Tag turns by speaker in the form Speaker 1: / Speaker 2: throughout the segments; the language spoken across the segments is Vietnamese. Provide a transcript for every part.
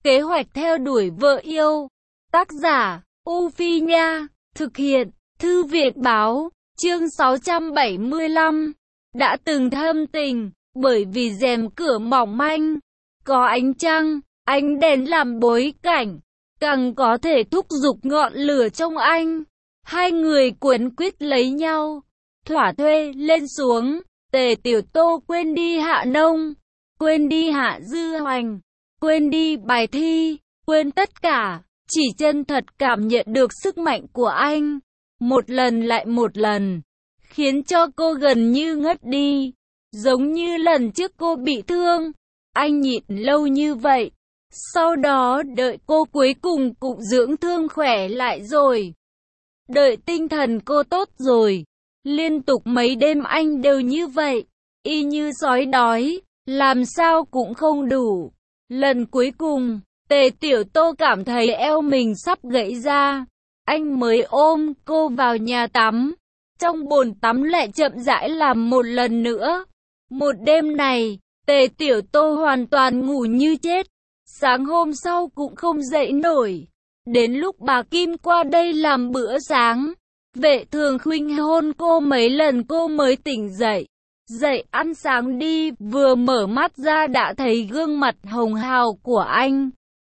Speaker 1: Kế hoạch theo đuổi vợ yêu. Tác giả, U Phi Nha. Thực hiện, Thư viện Báo. Chương 675. Đã từng thâm tình, bởi vì rèm cửa mỏng manh, có ánh trăng, ánh đèn làm bối cảnh, càng có thể thúc giục ngọn lửa trong anh. Hai người cuốn quýt lấy nhau, thỏa thuê lên xuống. Tề Tiểu Tô quên đi Hạ Nông, quên đi Hạ Dư Hoành, quên đi bài thi, quên tất cả, chỉ chân thật cảm nhận được sức mạnh của anh. Một lần lại một lần, khiến cho cô gần như ngất đi. Giống như lần trước cô bị thương, anh nhịn lâu như vậy. Sau đó đợi cô cuối cùng cũng dưỡng thương khỏe lại rồi. Đợi tinh thần cô tốt rồi. Liên tục mấy đêm anh đều như vậy, y như sói đói, làm sao cũng không đủ. Lần cuối cùng, Tề Tiểu Tô cảm thấy eo mình sắp gãy ra. Anh mới ôm cô vào nhà tắm. Trong bồn tắm lại chậm rãi làm một lần nữa. Một đêm này, Tề Tiểu Tô hoàn toàn ngủ như chết. Sáng hôm sau cũng không dậy nổi. Đến lúc bà Kim qua đây làm bữa sáng, Vệ Thường Khuynh hôn cô mấy lần cô mới tỉnh dậy. Dậy ăn sáng đi, vừa mở mắt ra đã thấy gương mặt hồng hào của anh.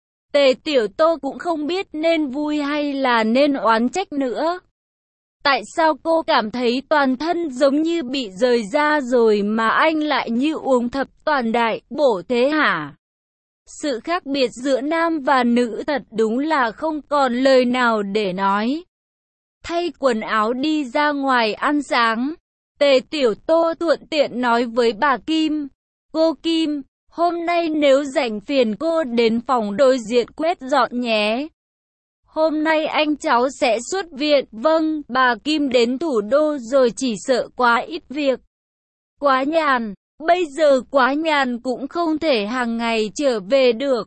Speaker 1: Tề Tiểu Tô cũng không biết nên vui hay là nên oán trách nữa. Tại sao cô cảm thấy toàn thân giống như bị rời ra rồi mà anh lại như uống thập toàn đại bổ thế hả? Sự khác biệt giữa nam và nữ thật đúng là không còn lời nào để nói. Thay quần áo đi ra ngoài ăn sáng, Tề Tiểu Tô thuận tiện nói với bà Kim. Cô Kim, hôm nay nếu rảnh phiền cô đến phòng đối diện quét dọn nhé. Hôm nay anh cháu sẽ xuất viện. Vâng, bà Kim đến thủ đô rồi chỉ sợ quá ít việc. Quá nhàn, bây giờ quá nhàn cũng không thể hàng ngày trở về được.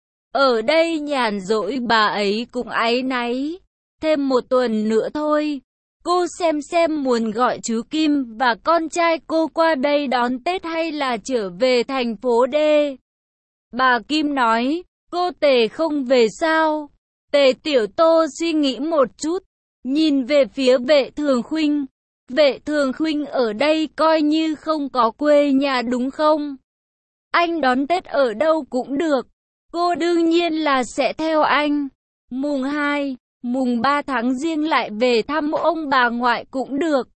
Speaker 1: Ở đây nhàn rỗi bà ấy cũng áy náy. Thêm một tuần nữa thôi. Cô xem muốn gọi chú Kim và con trai cô qua đây đón Tết hay là trở về thành phố D. Bà Kim nói, cô Tề không về sao? Tề Tiểu Tô suy nghĩ một chút, nhìn về phía Vệ Thường Khuynh. Vệ Thường Khuynh ở đây coi như không có quê nhà đúng không? Anh đón Tết ở đâu cũng được. Cô đương nhiên là sẽ theo anh. Mùng 2, mùng 3 tháng Giêng lại về thăm ông bà ngoại cũng được.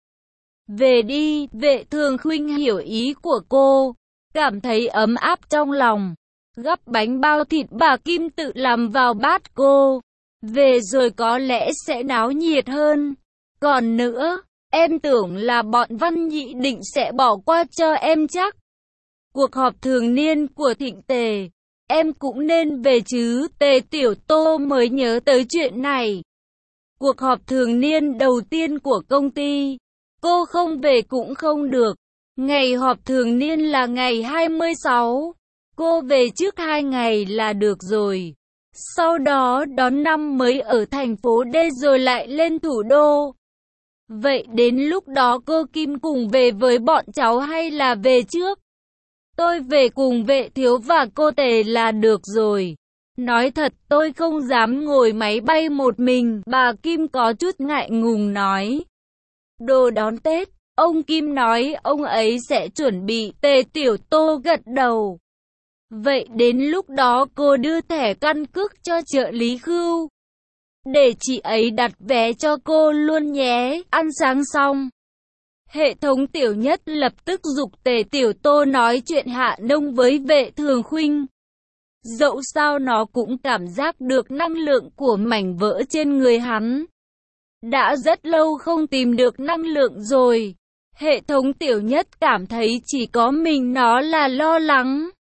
Speaker 1: Về đi, Vệ Thường Khuynh hiểu ý của cô, cảm thấy ấm áp trong lòng. Gắp bánh bao thịt bà Kim tự làm vào bát cô. Về rồi có lẽ sẽ náo nhiệt hơn. Còn nữa, em tưởng là bọn Văn Nhị định sẽ bỏ qua cho em chắc. Cuộc họp thường niên của Thịnh Tề, em cũng nên về chứ. Tề Tiểu Tô mới nhớ tới chuyện này. Cuộc họp thường niên đầu tiên của công ty, cô không về cũng không được. Ngày họp thường niên là ngày 26. Cô về trước 2 ngày là được rồi. Sau đó đón năm mới ở thành phố D rồi lại lên thủ đô. Vậy đến lúc đó cô Kim cùng về với bọn cháu hay là về trước? Tôi về cùng Vệ Thiếu và cô Tề là được rồi. Nói thật tôi không dám ngồi máy bay một mình, bà Kim có chút ngại ngùng nói. Đồ đón Tết, ông Kim nói ông ấy sẽ chuẩn bị. Tề Tiểu Tô gật đầu. Vậy đến lúc đó cô đưa thẻ căn cước cho trợ lý Khưu, để chị ấy đặt vé cho cô luôn nhé. Ăn sáng xong, hệ thống Tiểu Nhất lập tức giục Tề Tiểu Tô nói chuyện Hạ Nông với Vệ Thường Khuynh. Dẫu sao nó cũng cảm giác được năng lượng của mảnh vỡ trên người hắn. Đã rất lâu không tìm được năng lượng rồi. Hệ thống Tiểu Nhất cảm thấy chỉ có mình nó là lo lắng.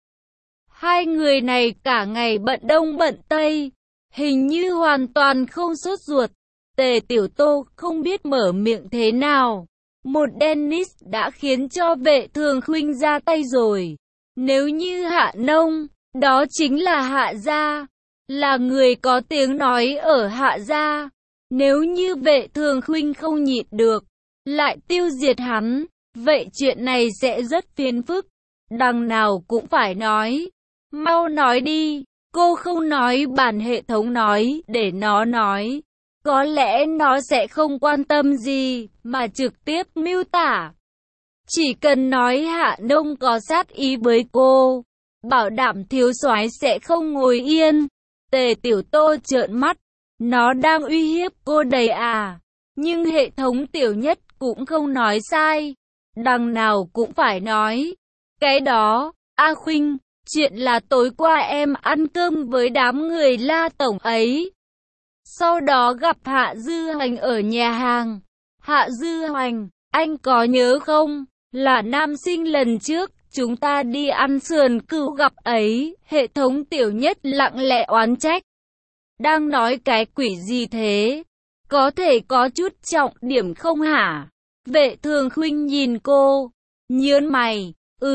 Speaker 1: Hai người này cả ngày bận đông bận tây, hình như hoàn toàn không sốt ruột. Tề Tiểu Tô không biết mở miệng thế nào. Một Dennis đã khiến cho Vệ Thường Khuynh ra tay rồi. Nếu như Hạ Nông, đó chính là Hạ gia, là người có tiếng nói ở Hạ gia. Nếu như Vệ Thường Khuynh không nhịn được, lại tiêu diệt hắn, vậy chuyện này sẽ rất phiền phức. Đằng nào cũng phải nói. Mau nói đi, Cô không nói, bản hệ thống nói, để nó nói. Có lẽ nó sẽ không quan tâm gì, mà trực tiếp miêu tả. Chỉ cần nói Hạ Nông có sát ý với cô, bảo đảm thiếu soái sẽ không ngồi yên. Tề Tiểu Tô trợn mắt, nó đang uy hiếp cô đấy à? Nhưng hệ thống Tiểu Nhất cũng không nói sai, đằng nào cũng phải nói. Cái đó, A Khuynh, chuyện là tối qua em ăn cơm với đám người La Tổng ấy. Sau đó gặp Hạ Dư Hoành ở nhà hàng. Hạ Dư Hoành, anh có nhớ không? Là nam sinh lần trước chúng ta đi ăn sườn cừu gặp ấy. Hệ thống Tiểu Nhất lặng lẽ oán trách. Đang nói cái quỷ gì thế? Có thể có chút trọng điểm không hả? Vệ Thường Khuynh nhìn cô, nhớn mày,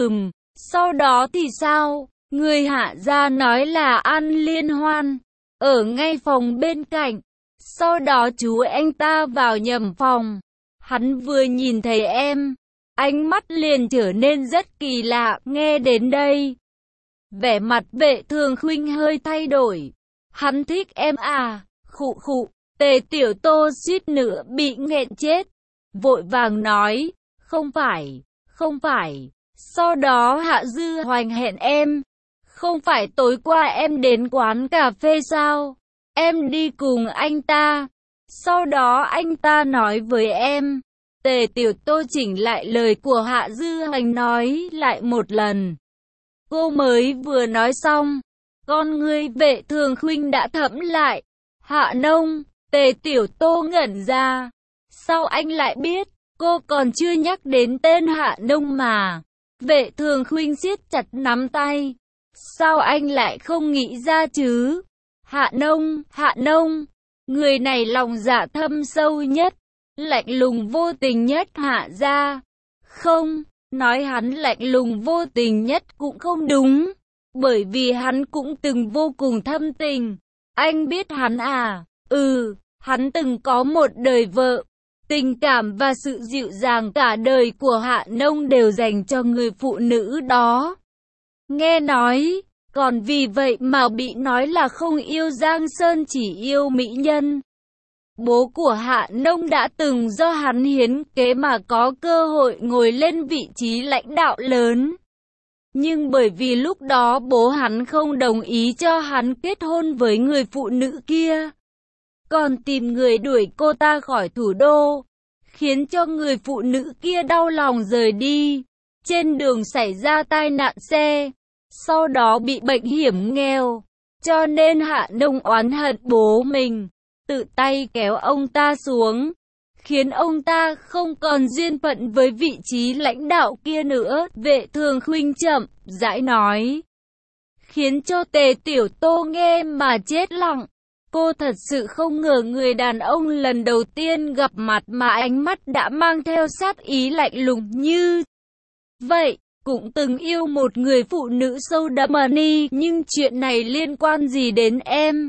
Speaker 1: sau đó thì sao? Người Hạ gia nói là ăn liên hoan, ở ngay phòng bên cạnh. Sau đó chú anh ta vào nhầm phòng. Hắn vừa nhìn thấy em, ánh mắt liền trở nên rất kỳ lạ. Nghe đến đây, vẻ mặt Vệ Thường Khuynh hơi thay đổi. Hắn thích em à? Khụ khụ. Tề Tiểu Tô suýt nữa bị nghẹn chết, vội vàng nói, không phải. Sau đó Hạ Dư Hoành hẹn em. Không phải tối qua em đến quán cà phê sao? Em đi cùng anh ta. Sau đó anh ta nói với em. Tề Tiểu Tô chỉnh lại lời của Hạ Dư Hoành nói lại một lần. Cô mới vừa nói xong, con người Vệ Thường Khuynh đã thẫm lại. Hạ Nông. Tề Tiểu Tô ngẩn ra. Sao anh lại biết? Cô còn chưa nhắc đến tên Hạ Nông mà. Vệ Thường Khuynh siết chặt nắm tay. Sao anh lại không nghĩ ra chứ? Hạ Nông. Người này lòng dạ thâm sâu nhất, lạnh lùng vô tình nhất Hạ gia. Không, nói hắn lạnh lùng vô tình nhất cũng không đúng. Bởi vì hắn cũng từng vô cùng thâm tình. Anh biết hắn à? Hắn từng có một đời vợ. Tình cảm và sự dịu dàng cả đời của Hạ Nông đều dành cho người phụ nữ đó. Nghe nói, còn vì vậy mà bị nói là không yêu Giang Sơn chỉ yêu mỹ nhân. Bố của Hạ Nông đã từng do hắn hiến kế mà có cơ hội ngồi lên vị trí lãnh đạo lớn. Nhưng bởi vì lúc đó bố hắn không đồng ý cho hắn kết hôn với người phụ nữ kia, còn tìm người đuổi cô ta khỏi thủ đô, khiến cho người phụ nữ kia đau lòng rời đi. Trên đường xảy ra tai nạn xe, sau đó bị bệnh hiểm nghèo, cho nên Hạ Nông oán hận bố mình, tự tay kéo ông ta xuống, khiến ông ta không còn duyên phận với vị trí lãnh đạo kia nữa. Vệ Thường Khuynh chậm rãi nói, khiến cho Tề Tiểu Tô nghe mà chết lặng. Cô thật sự không ngờ người đàn ông lần đầu tiên gặp mặt mà ánh mắt đã mang theo sát ý lạnh lùng như vậy. Cũng từng yêu một người phụ nữ sâu đậm money, nhưng chuyện này liên quan gì đến em?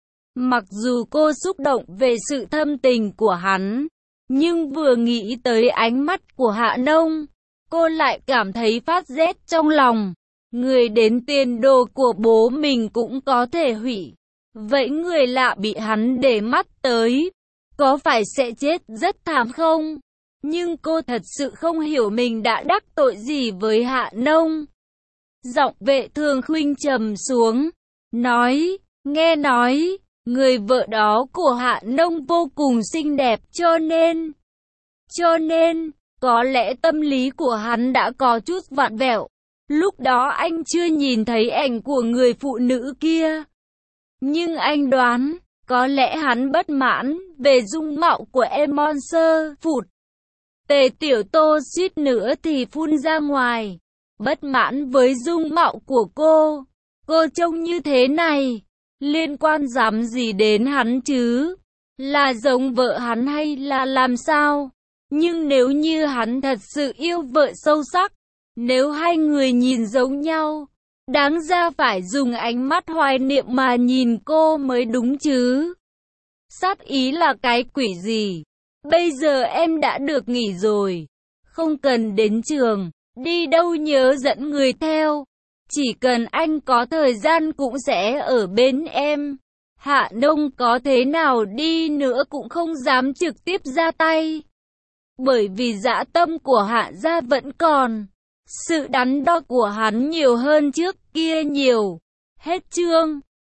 Speaker 1: Mặc dù cô xúc động về sự thâm tình của hắn, nhưng vừa nghĩ tới ánh mắt của Hạ Nông, cô lại cảm thấy phát rét trong lòng. Người đến tiền đồ của bố mình cũng có thể hủy. Vậy người lạ bị hắn để mắt tới, có phải sẽ chết rất thảm không? Nhưng cô thật sự không hiểu mình đã đắc tội gì với Hạ Nông. Giọng Vệ Thường Khuynh trầm xuống, nói, nghe nói, người vợ đó của Hạ Nông vô cùng xinh đẹp cho nên, có lẽ tâm lý của hắn đã có chút vặn vẹo. Lúc đó anh chưa nhìn thấy ảnh của người phụ nữ kia. Nhưng anh đoán, có lẽ hắn bất mãn về dung mạo của em Monster Phụt. Tề Tiểu Tô suýt nữa thì phun ra ngoài. Bất mãn với dung mạo của cô. Cô trông như thế này, liên quan dám gì đến hắn chứ? Là giống vợ hắn hay là làm sao? Nhưng nếu như hắn thật sự yêu vợ sâu sắc, nếu hai người nhìn giống nhau, đáng ra phải dùng ánh mắt hoài niệm mà nhìn cô mới đúng chứ. Sát ý là cái quỷ gì? Bây giờ em đã được nghỉ rồi, không cần đến trường, đi đâu nhớ dẫn người theo. Chỉ cần anh có thời gian cũng sẽ ở bên em. Hạ Nông có thế nào đi nữa cũng không dám trực tiếp ra tay. Bởi vì dã tâm của Hạ gia vẫn còn. Sự đắn đo của hắn nhiều hơn trước kia nhiều. Hết chương.